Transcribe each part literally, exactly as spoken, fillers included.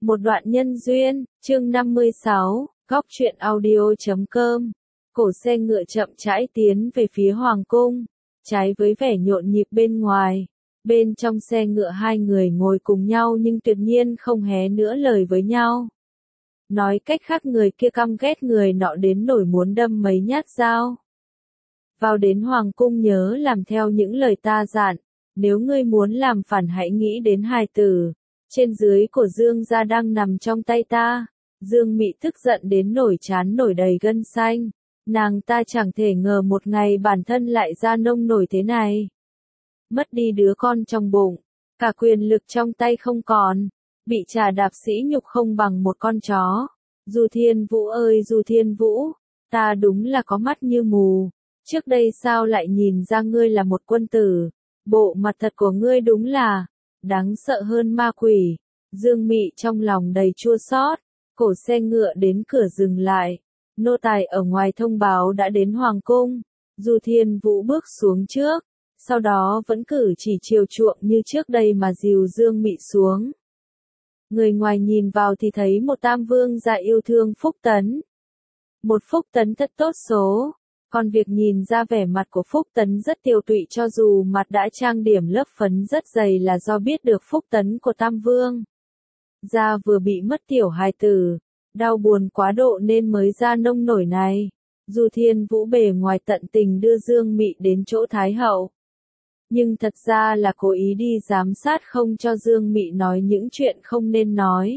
Một đoạn nhân duyên, chương năm mươi sáu, góc truyện audio chấm com. Cổ xe ngựa chậm rãi tiến về phía hoàng cung, trái với vẻ nhộn nhịp bên ngoài. Bên trong xe ngựa hai người ngồi cùng nhau nhưng tuyệt nhiên không hé nửa lời với nhau. Nói cách khác người kia căm ghét người nọ đến nỗi muốn đâm mấy nhát dao. Vào đến hoàng cung nhớ làm theo những lời ta dặn, nếu ngươi muốn làm phản hãy nghĩ đến hài tử. Trên dưới của Dương gia đang nằm trong tay ta. Dương Mị tức giận đến nổi trán nổi đầy gân xanh. Nàng ta chẳng thể ngờ một ngày bản thân lại ra nông nổi thế này. Mất đi đứa con trong bụng, cả quyền lực trong tay không còn, bị trà đạp sỉ nhục không bằng một con chó. Du Thiên Vũ ơi Du Thiên Vũ, ta đúng là có mắt như mù. Trước đây sao lại nhìn ra ngươi là một quân tử? Bộ mặt thật của ngươi đúng là đáng sợ hơn ma quỷ. Dương Mị trong lòng đầy chua xót. Cổ xe ngựa đến cửa dừng lại. Nô tài ở ngoài thông báo đã đến hoàng cung. Du Thiên Vũ bước xuống trước, sau đó vẫn cử chỉ chiều chuộng như trước đây mà dìu Dương Mị xuống. Người ngoài nhìn vào thì thấy một tam vương gia yêu thương Phúc Tấn. Một Phúc Tấn thật tốt số. Còn việc nhìn ra vẻ mặt của Phúc Tấn rất tiều tụy cho dù mặt đã trang điểm lớp phấn rất dày là do biết được Phúc Tấn của Tam Vương. Gia vừa bị mất tiểu hài tử, đau buồn quá độ nên mới ra nông nổi này. Du Thiên Vũ bề ngoài tận tình đưa Dương Mị đến chỗ Thái Hậu. Nhưng thật ra là cố ý đi giám sát không cho Dương Mị nói những chuyện không nên nói.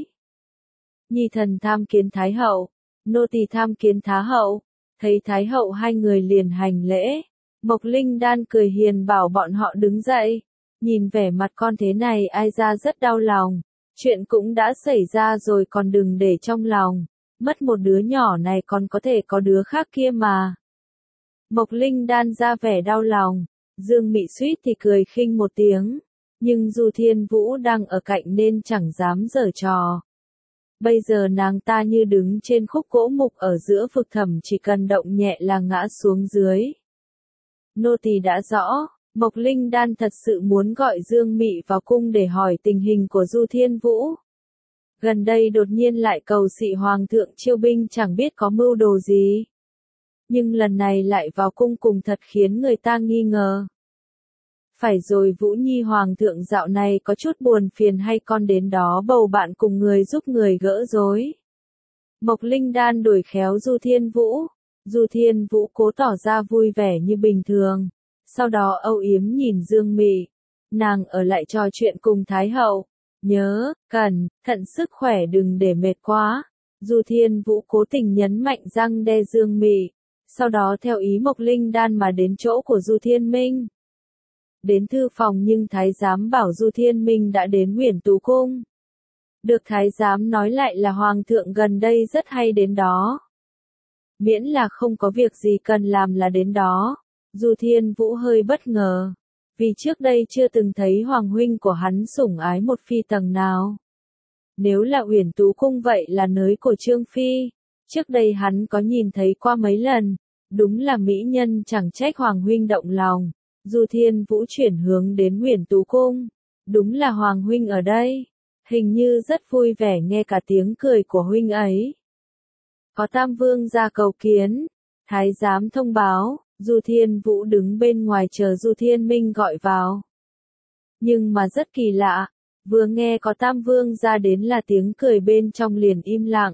Nhi thần tham kiến Thái Hậu, nô tỳ tham kiến Thái Hậu. Thấy Thái Hậu hai người liền hành lễ. Mộc Linh Đan cười hiền bảo bọn họ đứng dậy. Nhìn vẻ mặt con thế này ai ra rất đau lòng. Chuyện cũng đã xảy ra rồi còn đừng để trong lòng. Mất một đứa nhỏ này còn có thể có đứa khác kia mà. Mộc Linh Đan ra vẻ đau lòng. Dương Mị suýt thì cười khinh một tiếng. Nhưng Du Thiên Vũ đang ở cạnh nên chẳng dám giở trò. Bây giờ nàng ta như đứng trên khúc gỗ mục ở giữa vực thẳm, chỉ cần động nhẹ là ngã xuống dưới. Nô tỳ đã rõ, Mộc Linh Đan thật sự muốn gọi Dương Mị vào cung để hỏi tình hình của Du Thiên Vũ. Gần đây đột nhiên lại cầu xị hoàng thượng chiêu binh chẳng biết có mưu đồ gì. Nhưng lần này lại vào cung cùng thật khiến người ta nghi ngờ. Phải rồi Vũ Nhi hoàng thượng dạo này có chút buồn phiền hay con đến đó bầu bạn cùng người giúp người gỡ rối. Mộc Linh Đan đuổi khéo Du Thiên Vũ. Du Thiên Vũ cố tỏ ra vui vẻ như bình thường. Sau đó âu yếm nhìn Dương Mị. Nàng ở lại trò chuyện cùng Thái Hậu. Nhớ, cẩn thận sức khỏe đừng để mệt quá. Du Thiên Vũ cố tình nhấn mạnh răng đe Dương Mị. Sau đó theo ý Mộc Linh Đan mà đến chỗ của Du Thiên Minh. Đến thư phòng nhưng thái giám bảo Du Thiên Minh đã đến Huyền Tú Cung. Được thái giám nói lại là hoàng thượng gần đây rất hay đến đó. Miễn là không có việc gì cần làm là đến đó. Du Thiên Vũ hơi bất ngờ. Vì trước đây chưa từng thấy hoàng huynh của hắn sủng ái một phi tầng nào. Nếu là Huyền Tú Cung vậy là nới của Trương Phi. Trước đây hắn có nhìn thấy qua mấy lần. Đúng là mỹ nhân chẳng trách hoàng huynh động lòng. Du Thiên Vũ chuyển hướng đến Huyền Tú Cung. Đúng là hoàng huynh ở đây. Hình như rất vui vẻ nghe cả tiếng cười của huynh ấy. Có Tam Vương ra cầu kiến. Thái giám thông báo. Du Thiên Vũ đứng bên ngoài chờ Du Thiên Minh gọi vào. Nhưng mà rất kỳ lạ. Vừa nghe có Tam Vương ra đến là tiếng cười bên trong liền im lặng.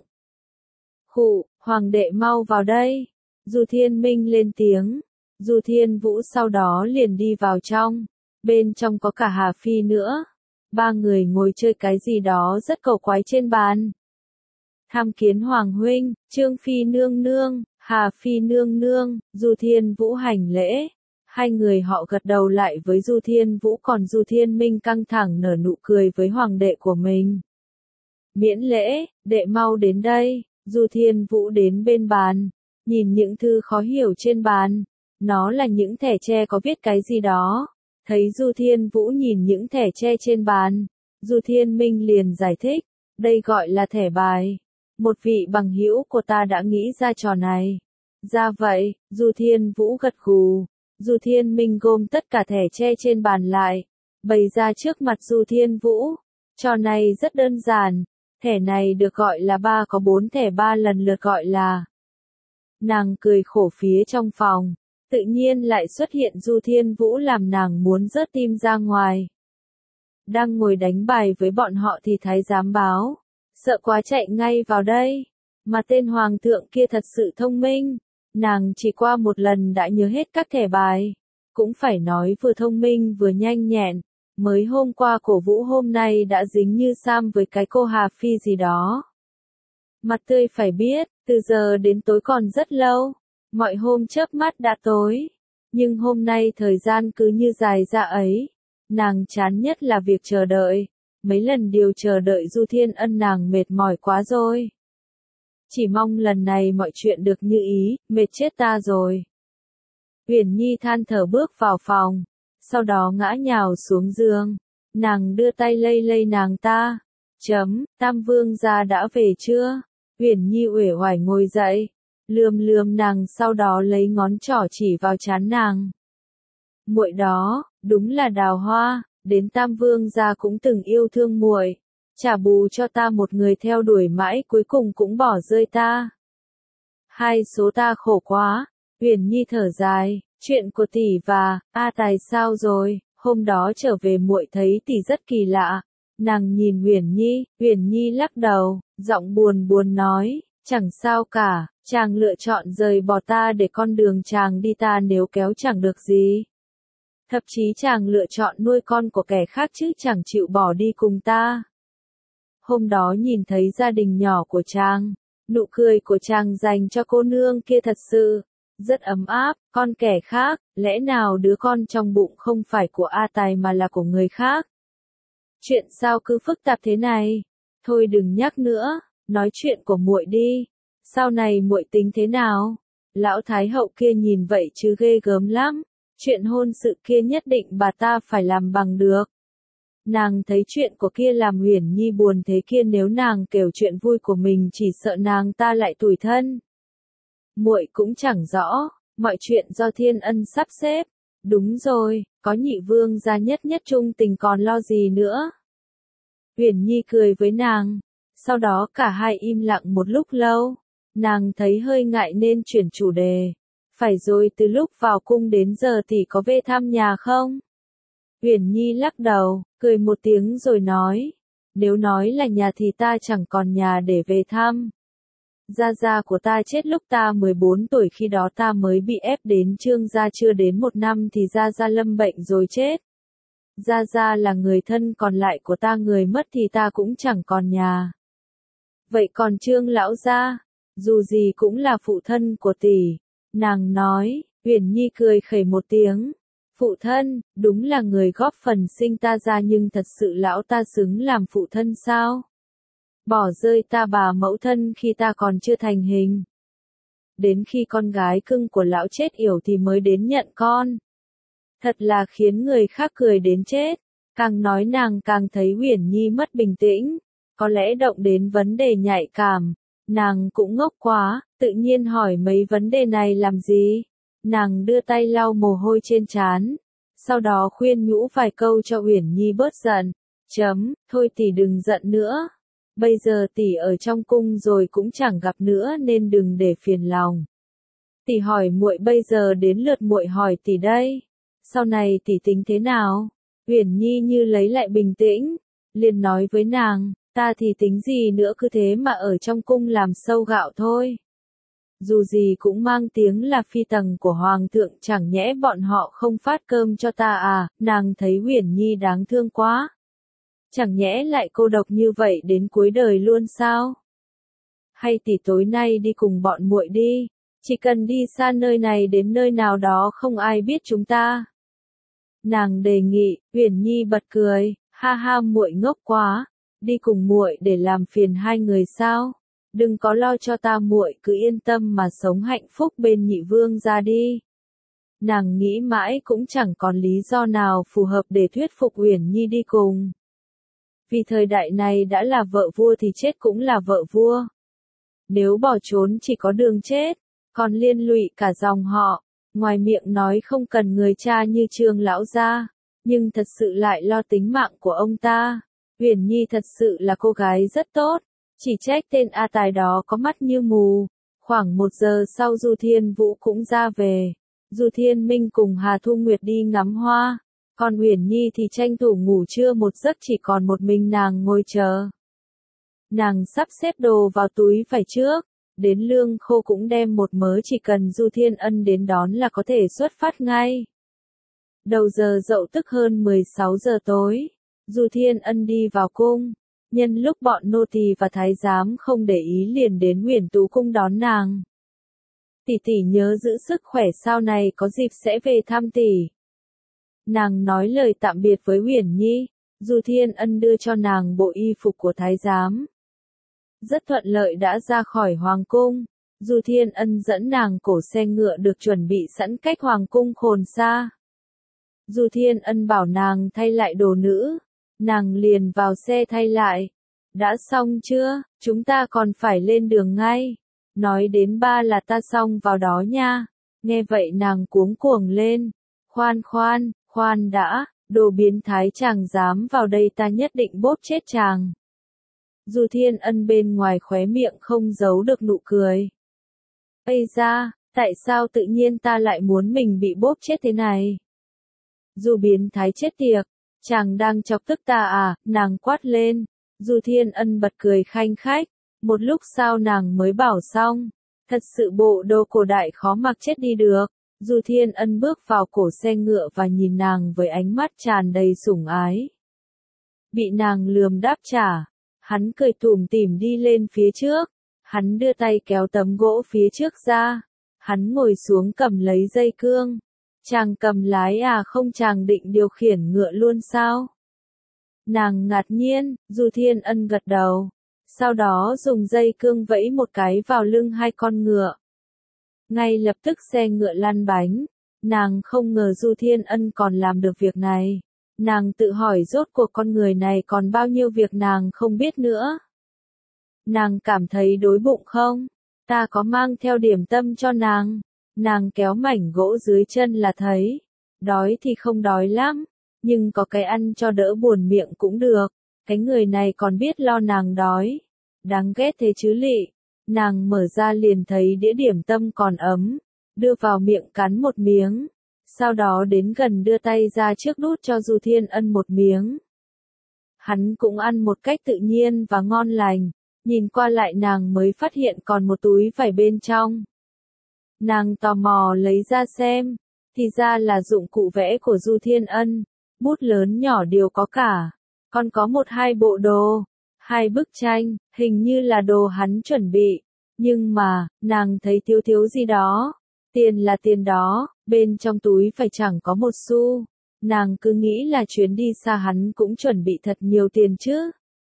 Khụ, hoàng đệ mau vào đây. Du Thiên Minh lên tiếng. Du Thiên Vũ sau đó liền đi vào trong. Bên trong có cả Hà Phi nữa. Ba người ngồi chơi cái gì đó rất cầu quái trên bàn. Tham kiến Hoàng huynh, Trương Phi nương nương, Hà Phi nương nương, Du Thiên Vũ hành lễ. Hai người họ gật đầu lại với Du Thiên Vũ, còn Du Thiên Minh căng thẳng nở nụ cười với hoàng đệ của mình. Miễn lễ, đệ mau đến đây. Du Thiên Vũ đến bên bàn. Nhìn những thư khó hiểu trên bàn. Nó là những thẻ tre có viết cái gì đó. Thấy Du Thiên Vũ nhìn những thẻ tre trên bàn. Du Thiên Minh liền giải thích. Đây gọi là thẻ bài. Một vị bằng hữu của ta đã nghĩ ra trò này. Ra vậy, Du Thiên Vũ gật gù. Du Thiên Minh gom tất cả thẻ tre trên bàn lại. Bày ra trước mặt Du Thiên Vũ. Trò này rất đơn giản. Thẻ này được gọi là ba có bốn thẻ ba lần lượt gọi là. Nàng cười khổ phía trong phòng, tự nhiên lại xuất hiện Du Thiên Vũ làm nàng muốn rớt tim ra ngoài. Đang ngồi đánh bài với bọn họ thì thái giám báo, sợ quá chạy ngay vào đây, mà tên hoàng thượng kia thật sự thông minh, nàng chỉ qua một lần đã nhớ hết các thẻ bài, cũng phải nói vừa thông minh vừa nhanh nhẹn, mới hôm qua cổ vũ hôm nay đã dính như sam với cái cô Hà Phi gì đó. Mặt tươi phải biết, từ giờ đến tối còn rất lâu, mọi hôm chớp mắt đã tối, nhưng hôm nay thời gian cứ như dài ra ấy, nàng chán nhất là việc chờ đợi, mấy lần điều chờ đợi Du Thiên Ân nàng mệt mỏi quá rồi. Chỉ mong lần này mọi chuyện được như ý, mệt chết ta rồi. Uyển Nhi than thở bước vào phòng, sau đó ngã nhào xuống giường, nàng đưa tay lay lay nàng ta, chấm, Tam Vương gia đã về chưa? Uyển Nhi uể oải ngồi dậy, lườm lườm nàng sau đó lấy ngón trỏ chỉ vào trán nàng. Muội đó, đúng là đào hoa, đến Tam Vương gia cũng từng yêu thương muội, trả bù cho ta một người theo đuổi mãi cuối cùng cũng bỏ rơi ta. Hai số ta khổ quá, Uyển Nhi thở dài, chuyện của tỷ và A Tài sao rồi, hôm đó trở về muội thấy tỷ rất kỳ lạ. Nàng nhìn Uyển Nhi, Uyển Nhi lắc đầu, giọng buồn buồn nói, chẳng sao cả, chàng lựa chọn rời bỏ ta để con đường chàng đi ta nếu kéo chẳng được gì. Thậm chí chàng lựa chọn nuôi con của kẻ khác chứ chẳng chịu bỏ đi cùng ta. Hôm đó nhìn thấy gia đình nhỏ của chàng, nụ cười của chàng dành cho cô nương kia thật sự rất ấm áp, con kẻ khác, lẽ nào đứa con trong bụng không phải của A Tài mà là của người khác? Chuyện sao cứ phức tạp thế này? Thôi đừng nhắc nữa, nói chuyện của muội đi. Sau này muội tính thế nào? Lão Thái hậu kia nhìn vậy chứ ghê gớm lắm. Chuyện hôn sự kia nhất định bà ta phải làm bằng được. Nàng thấy chuyện của kia làm Uyển Nhi buồn thế kia nếu nàng kể chuyện vui của mình chỉ sợ nàng ta lại tủi thân. Muội cũng chẳng rõ, mọi chuyện do Thiên Ân sắp xếp. Đúng rồi, có nhị vương gia nhất nhất trung tình còn lo gì nữa. Uyển Nhi cười với nàng, sau đó cả hai im lặng một lúc lâu, nàng thấy hơi ngại nên chuyển chủ đề. Phải rồi, từ lúc vào cung đến giờ tỷ có về thăm nhà không? Uyển Nhi lắc đầu, cười một tiếng rồi nói, nếu nói là nhà thì ta chẳng còn nhà để về thăm. Gia gia của ta chết lúc ta mười bốn tuổi, khi đó ta mới bị ép đến Trương gia, chưa đến một năm thì gia gia lâm bệnh rồi chết. Gia gia là người thân còn lại của ta, người mất thì ta cũng chẳng còn nhà. Vậy còn Trương lão gia, dù gì cũng là phụ thân của tỷ, nàng nói. Uyển Nhi cười khẩy một tiếng. Phụ thân, đúng là người góp phần sinh ta ra, nhưng thật sự lão ta xứng làm phụ thân sao? Bỏ rơi ta bà mẫu thân khi ta còn chưa thành hình. Đến khi con gái cưng của lão chết yểu thì mới đến nhận con. Thật là khiến người khác cười đến chết. Càng nói nàng càng thấy Uyển Nhi mất bình tĩnh, có lẽ động đến vấn đề nhạy cảm. Nàng cũng ngốc quá, tự nhiên hỏi mấy vấn đề này làm gì? Nàng đưa tay lau mồ hôi trên trán, sau đó khuyên nhủ vài câu cho Uyển Nhi bớt giận. Chấm, thôi tỷ đừng giận nữa. Bây giờ tỷ ở trong cung rồi cũng chẳng gặp nữa nên đừng để phiền lòng. Tỷ hỏi muội, bây giờ đến lượt muội hỏi tỷ đây. Sau này tỷ tính thế nào? Uyển Nhi như lấy lại bình tĩnh, liền nói với nàng, ta thì tính gì nữa, cứ thế mà ở trong cung làm sâu gạo thôi. Dù gì cũng mang tiếng là phi tần của hoàng thượng, chẳng nhẽ bọn họ không phát cơm cho ta à? Nàng thấy Uyển Nhi đáng thương quá. Chẳng nhẽ lại cô độc như vậy đến cuối đời luôn sao? Hay tỷ tối nay đi cùng bọn muội đi, chỉ cần đi xa nơi này đến nơi nào đó không ai biết chúng ta. Nàng đề nghị. Uyển Nhi bật cười, ha ha, muội ngốc quá, đi cùng muội để làm phiền hai người sao? Đừng có lo cho ta, muội cứ yên tâm mà sống hạnh phúc bên nhị vương gia đi. Nàng nghĩ mãi cũng chẳng còn lý do nào phù hợp để thuyết phục Uyển Nhi đi cùng. Vì thời đại này đã là vợ vua thì chết cũng là vợ vua. Nếu bỏ trốn chỉ có đường chết, còn liên lụy cả dòng họ. Ngoài miệng nói không cần người cha như Trương lão gia, nhưng thật sự lại lo tính mạng của ông ta. Uyển Nhi thật sự là cô gái rất tốt, Chỉ trách tên A Tài đó có mắt như mù. Khoảng một giờ sau Du Thiên Vũ cũng ra về. Du Thiên Minh cùng Hà Thu Nguyệt đi ngắm hoa. Còn Uyển Nhi thì tranh thủ ngủ trưa một giấc, chỉ còn một mình nàng ngồi chờ. Nàng sắp xếp đồ vào túi vải trước. Đến Lương Khô cũng đem một mớ, chỉ cần Du Thiên Ân đến đón là có thể xuất phát ngay. Đầu giờ dậu tức hơn mười sáu giờ tối. Du Thiên Ân đi vào cung. Nhân lúc bọn nô tỳ và thái giám không để ý liền đến Uyển Tú cung đón nàng. Tỷ tỷ nhớ giữ sức khỏe, sau này có dịp sẽ về thăm tỷ. Nàng nói lời tạm biệt với Uyển Nhi. Du Thiên Ân đưa cho nàng bộ y phục của thái giám. Rất thuận lợi đã ra khỏi hoàng cung. Du Thiên Ân dẫn nàng cổ xe ngựa được chuẩn bị sẵn cách hoàng cung khồn xa. Du Thiên Ân bảo nàng thay lại đồ nữ. Nàng liền vào xe thay lại. Đã xong chưa, chúng ta còn phải lên đường ngay. Nói đến ba là ta xong vào đó nha. Nghe vậy nàng cuống cuồng lên. Khoan khoan, khoan đã, đồ biến thái chàng dám vào đây ta nhất định bóp chết chàng. Du Thiên Ân bên ngoài khóe miệng không giấu được nụ cười. Ây da, tại sao tự nhiên ta lại muốn mình bị bóp chết thế này? Du biến thái chết tiệt, chàng đang chọc tức ta à, nàng quát lên. Du Thiên Ân bật cười khanh khách, một lúc sau nàng mới bảo xong. Thật sự bộ đồ cổ đại khó mặc chết đi được. Du Thiên Ân bước vào cổ xe ngựa và nhìn nàng với ánh mắt tràn đầy sủng ái. Bị nàng lườm đáp trả, hắn cười tủm tỉm đi lên phía trước. Hắn đưa tay kéo tấm gỗ phía trước ra. Hắn ngồi xuống cầm lấy dây cương. Chàng cầm lái à, không chàng định điều khiển ngựa luôn sao? Nàng ngạc nhiên. Du Thiên Ân gật đầu. Sau đó dùng dây cương vẫy một cái vào lưng hai con ngựa. Ngay lập tức xe ngựa lăn bánh. Nàng không ngờ Du Thiên Ân còn làm được việc này. Nàng tự hỏi rốt cuộc con người này còn bao nhiêu việc nàng không biết nữa. Nàng cảm thấy đói bụng không? Ta có mang theo điểm tâm cho nàng. Nàng kéo mảnh gỗ dưới chân là thấy. Đói thì không đói lắm, nhưng có cái ăn cho đỡ buồn miệng cũng được. Cái người này còn biết lo nàng đói. Đáng ghét thế chứ lị. Nàng mở ra liền thấy đĩa điểm tâm còn ấm. Đưa vào miệng cắn một miếng. Sau đó đến gần đưa tay ra trước đút cho Du Thiên Ân một miếng. Hắn cũng ăn một cách tự nhiên và ngon lành. Nhìn qua lại nàng mới phát hiện còn một túi vải bên trong. Nàng tò mò lấy ra xem. Thì ra là dụng cụ vẽ của Du Thiên Ân. Bút lớn nhỏ đều có cả. Còn có một hai bộ đồ. Hai bức tranh, hình như là đồ hắn chuẩn bị. Nhưng mà, nàng thấy thiếu thiếu gì đó. Tiền là tiền đó, bên trong túi phải chẳng có một xu. Nàng cứ nghĩ là chuyến đi xa hắn cũng chuẩn bị thật nhiều tiền chứ.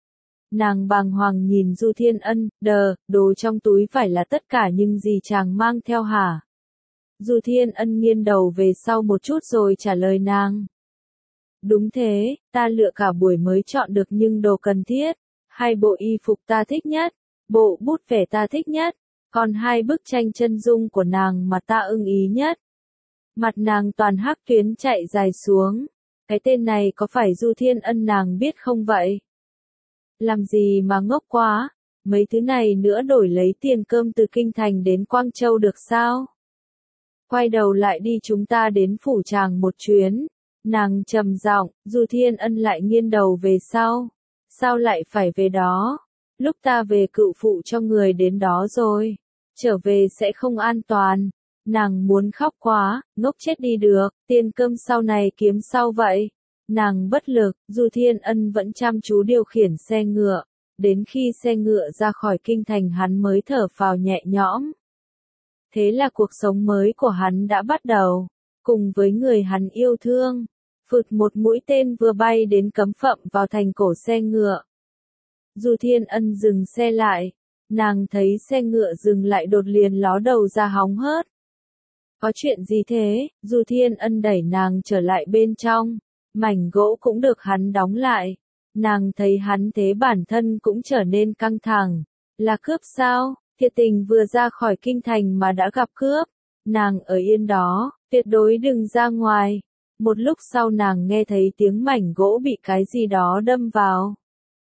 Nàng bàng hoàng nhìn Du Thiên Ân, đờ, đồ trong túi phải là tất cả nhưng gì chàng mang theo hả? Du Thiên Ân nghiêng đầu về sau một chút rồi trả lời nàng. Đúng thế, ta lựa cả buổi mới chọn được nhưng đồ cần thiết. Hai bộ y phục ta thích nhất, bộ bút vẽ ta thích nhất, còn hai bức tranh chân dung của nàng mà ta ưng ý nhất. Mặt nàng toàn hắc tuyến chạy dài xuống. Cái tên này có phải Du Thiên Ân nàng biết không vậy? Làm gì mà ngốc quá, mấy thứ này nữa đổi lấy tiền cơm từ Kinh Thành đến Quang Châu được sao? Quay đầu lại đi, chúng ta đến phủ tràng một chuyến. Nàng trầm giọng. Du Thiên Ân lại nghiêng đầu về sau. Sao lại phải về đó? Lúc ta về cựu phụ cho người đến đó rồi. Trở về sẽ không an toàn. Nàng muốn khóc quá, ngốc chết đi được, tiền cơm sau này kiếm sau vậy. Nàng bất lực, Du Thiên Ân vẫn chăm chú điều khiển xe ngựa. Đến khi xe ngựa ra khỏi kinh thành hắn mới thở phào nhẹ nhõm. Thế là cuộc sống mới của hắn đã bắt đầu. Cùng với người hắn yêu thương. Phụt, một mũi tên vừa bay đến cấm phậm vào thành cổ xe ngựa. Du Thiên Ân dừng xe lại. Nàng thấy xe ngựa dừng lại đột liền ló đầu ra hóng hớt. Có chuyện gì thế? Du Thiên Ân đẩy nàng trở lại bên trong. Mảnh gỗ cũng được hắn đóng lại. Nàng thấy hắn thế bản thân cũng trở nên căng thẳng. Là cướp sao? Thiệt tình vừa ra khỏi kinh thành mà đã gặp cướp. Nàng ở yên đó, tuyệt đối đừng ra ngoài. Một lúc sau nàng nghe thấy tiếng mảnh gỗ bị cái gì đó đâm vào.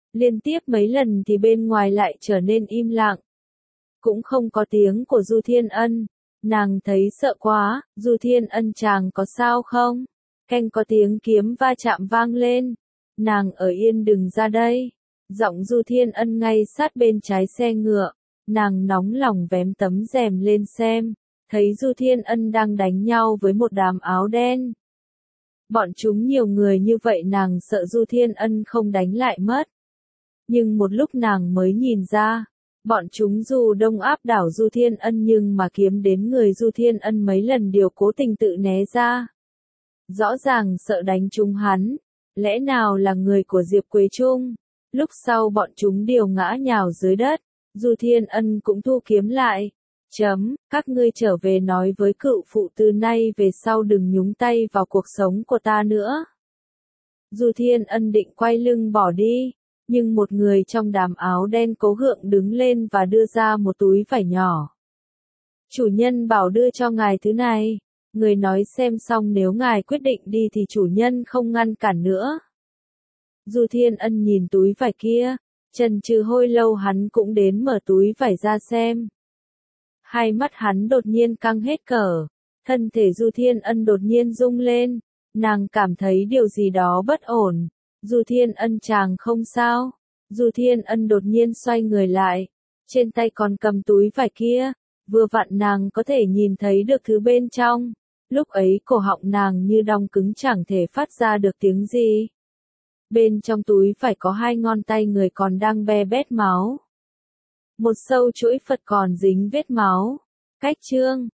Liên tiếp mấy lần thì bên ngoài lại trở nên im lặng. Cũng không có tiếng của Du Thiên Ân. Nàng thấy sợ quá, Du Thiên Ân chàng có sao không? Canh có tiếng kiếm va chạm vang lên. Nàng ở yên đừng ra đây. Giọng Du Thiên Ân ngay sát bên trái xe ngựa. Nàng nóng lòng vén tấm rèm lên xem. Thấy Du Thiên Ân đang đánh nhau với một đám áo đen. Bọn chúng nhiều người như vậy nàng sợ Du Thiên Ân không đánh lại mất. Nhưng một lúc nàng mới nhìn ra. Bọn chúng dù đông áp đảo Du Thiên Ân nhưng mà kiếm đến người Du Thiên Ân mấy lần đều cố tình tự né ra. Rõ ràng sợ đánh trúng hắn. Lẽ nào là người của Diệp Quế Trung? Lúc sau bọn chúng đều ngã nhào dưới đất. Du Thiên Ân cũng thu kiếm lại. Chấm, các ngươi trở về nói với cựu phụ từ nay về sau đừng nhúng tay vào cuộc sống của ta nữa. Du Thiên Ân định quay lưng bỏ đi. Nhưng một người trong đám áo đen cố gượng đứng lên và đưa ra một túi vải nhỏ. Chủ nhân bảo đưa cho ngài thứ này. Người nói xem xong nếu ngài quyết định đi thì chủ nhân không ngăn cản nữa. Du Thiên Ân nhìn túi vải kia. Chần chừ hồi lâu hắn cũng đến mở túi vải ra xem. Hai mắt hắn đột nhiên căng hết cỡ. Thân thể Du Thiên Ân đột nhiên rung lên. Nàng cảm thấy điều gì đó bất ổn. Du Thiên Ân chàng không sao. Du Thiên Ân đột nhiên xoay người lại. Trên tay còn cầm túi vải kia. Vừa vặn nàng có thể nhìn thấy được thứ bên trong. Lúc ấy cổ họng nàng như đong cứng chẳng thể phát ra được tiếng gì. Bên trong túi vải có hai ngón tay người còn đang be bét máu. Một sâu chuỗi Phật còn dính vết máu. Cách chương